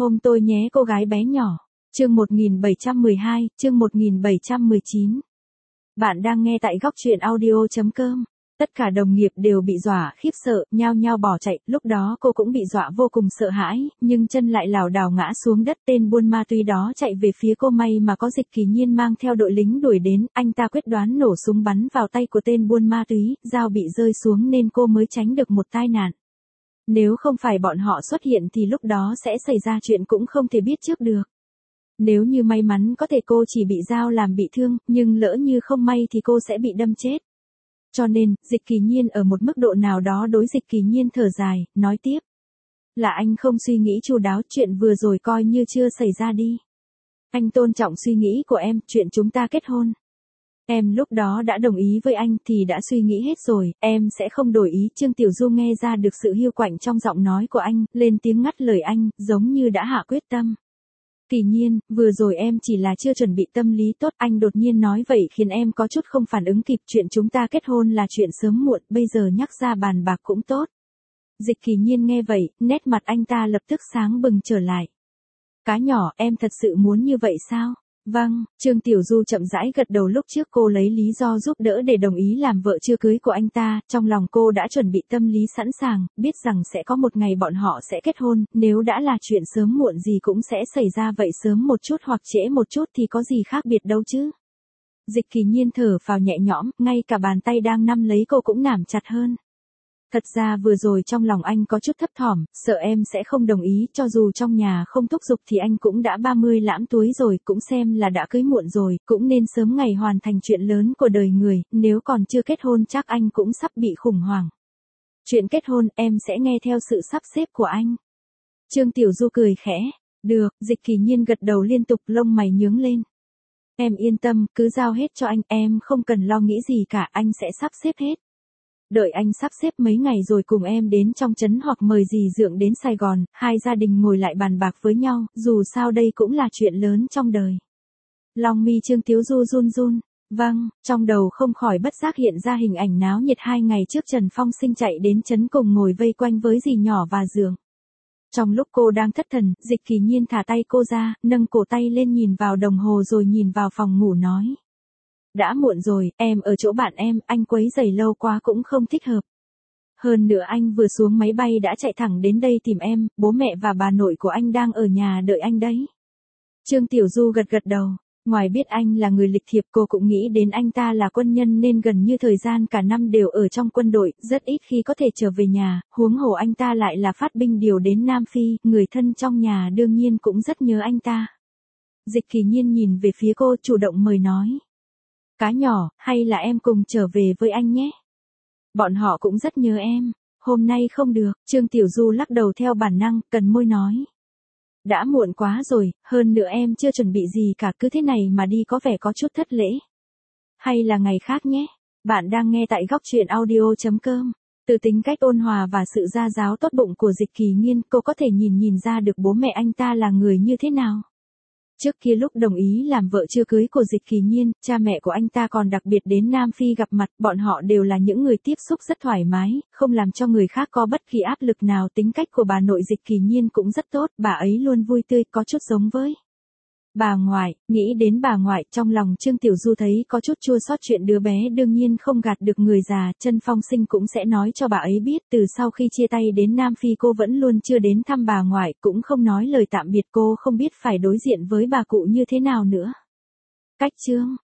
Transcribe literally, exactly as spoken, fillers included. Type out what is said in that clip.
Ôm tôi nhé cô gái bé nhỏ. Chương một nghìn bảy trăm mười hai, chương một nghìn bảy trăm mười chín. Bạn đang nghe tại góc truyện audio chấm com. Tất cả đồng nghiệp đều bị dọa khiếp sợ, nhao nhao bỏ chạy, lúc đó cô cũng bị dọa vô cùng sợ hãi, nhưng chân lại lảo đảo ngã xuống đất. Tên buôn ma túy đó chạy về phía cô, may mà có Dịch Kỳ Nhiên mang theo đội lính đuổi đến, anh ta quyết đoán nổ súng bắn vào tay của tên buôn ma túy, dao bị rơi xuống nên cô mới tránh được một tai nạn. Nếu không phải bọn họ xuất hiện thì lúc đó sẽ xảy ra chuyện cũng không thể biết trước được. Nếu như may mắn có thể cô chỉ bị dao làm bị thương, nhưng lỡ như không may thì cô sẽ bị đâm chết. Cho nên, Dịch Kỳ Nhiên ở một mức độ nào đó đối Dịch Kỳ Nhiên thở dài, nói tiếp. Là anh không suy nghĩ chu đáo, chuyện vừa rồi coi như chưa xảy ra đi. Anh tôn trọng suy nghĩ của em, chuyện chúng ta kết hôn. Em lúc đó đã đồng ý với anh thì đã suy nghĩ hết rồi, em sẽ không đổi ý. Trương Tiểu Du nghe ra được sự hiu quạnh trong giọng nói của anh, lên tiếng ngắt lời anh, giống như đã hạ quyết tâm. Kỳ Nhiên, vừa rồi em chỉ là chưa chuẩn bị tâm lý tốt, anh đột nhiên nói vậy khiến em có chút không phản ứng kịp. Chuyện chúng ta kết hôn là chuyện sớm muộn, bây giờ nhắc ra bàn bạc cũng tốt. Dịch Kỳ Nhiên nghe vậy, nét mặt anh ta lập tức sáng bừng trở lại. Cá nhỏ, em thật sự muốn như vậy sao? Vâng, Trương Tiểu Du chậm rãi gật đầu. Lúc trước cô lấy lý do giúp đỡ để đồng ý làm vợ chưa cưới của anh ta, trong lòng cô đã chuẩn bị tâm lý sẵn sàng, biết rằng sẽ có một ngày bọn họ sẽ kết hôn, nếu đã là chuyện sớm muộn gì cũng sẽ xảy ra vậy, sớm một chút hoặc trễ một chút thì có gì khác biệt đâu chứ. Dịch Kỳ Nhiên thở phào nhẹ nhõm, ngay cả bàn tay đang nắm lấy cô cũng nắm chặt hơn. Thật ra vừa rồi trong lòng anh có chút thấp thỏm, sợ em sẽ không đồng ý, cho dù trong nhà không thúc giục thì anh cũng đã ba mươi lãm túi rồi, cũng xem là đã cưới muộn rồi, cũng nên sớm ngày hoàn thành chuyện lớn của đời người, nếu còn chưa kết hôn chắc anh cũng sắp bị khủng hoảng. Chuyện kết hôn em sẽ nghe theo sự sắp xếp của anh. Trương Tiểu Du cười khẽ, được. Dịch Kỳ Nhiên gật đầu liên tục, lông mày nhướng lên. Em yên tâm, cứ giao hết cho anh, em không cần lo nghĩ gì cả, anh sẽ sắp xếp hết. Đợi anh sắp xếp mấy ngày rồi cùng em đến trong trấn hoặc mời dì Dượng đến Sài Gòn, hai gia đình ngồi lại bàn bạc với nhau, dù sao đây cũng là chuyện lớn trong đời. Long mi Trương Tiếu Du run run, vâng, trong đầu không khỏi bất giác hiện ra hình ảnh náo nhiệt hai ngày trước Trần Phong Sinh chạy đến trấn cùng ngồi vây quanh với dì nhỏ và Dượng. Trong lúc cô đang thất thần, Dịch Kỳ Nhiên thả tay cô ra, nâng cổ tay lên nhìn vào đồng hồ rồi nhìn vào phòng ngủ nói. Đã muộn rồi, em ở chỗ bạn em, anh quấy rầy lâu quá cũng không thích hợp. Hơn nữa anh vừa xuống máy bay đã chạy thẳng đến đây tìm em, bố mẹ và bà nội của anh đang ở nhà đợi anh đấy. Trương Tiểu Du gật gật đầu, ngoài biết anh là người lịch thiệp cô cũng nghĩ đến anh ta là quân nhân nên gần như thời gian cả năm đều ở trong quân đội, rất ít khi có thể trở về nhà, huống hồ anh ta lại là phát binh điều đến Nam Phi, người thân trong nhà đương nhiên cũng rất nhớ anh ta. Dịch Kỳ Nhiên nhìn về phía cô chủ động mời nói. Cá nhỏ, hay là em cùng trở về với anh nhé? Bọn họ cũng rất nhớ em. Hôm nay không được, Trương Tiểu Du lắc đầu theo bản năng, cần môi nói. Đã muộn quá rồi, hơn nữa em chưa chuẩn bị gì cả, cứ thế này mà đi có vẻ có chút thất lễ. Hay là ngày khác nhé? Bạn đang nghe tại góc truyện audio chấm com. Từ tính cách ôn hòa và sự gia giáo tốt bụng của Dịch Kỳ Nhiên, cô có thể nhìn nhìn ra được bố mẹ anh ta là người như thế nào. Trước kia lúc đồng ý làm vợ chưa cưới của Dịch Kỳ Nhiên, cha mẹ của anh ta còn đặc biệt đến Nam Phi gặp mặt, bọn họ đều là những người tiếp xúc rất thoải mái, không làm cho người khác có bất kỳ áp lực nào. Tính cách của bà nội Dịch Kỳ Nhiên cũng rất tốt, bà ấy luôn vui tươi, có chút giống với bà ngoại. Nghĩ đến bà ngoại, trong lòng Trương Tiểu Du thấy có chút chua xót, chuyện đứa bé đương nhiên không gạt được người già, Trần Phong Sinh cũng sẽ nói cho bà ấy biết, từ sau khi chia tay đến Nam Phi cô vẫn luôn chưa đến thăm bà ngoại, cũng không nói lời tạm biệt, cô không biết phải đối diện với bà cụ như thế nào nữa. Cách chương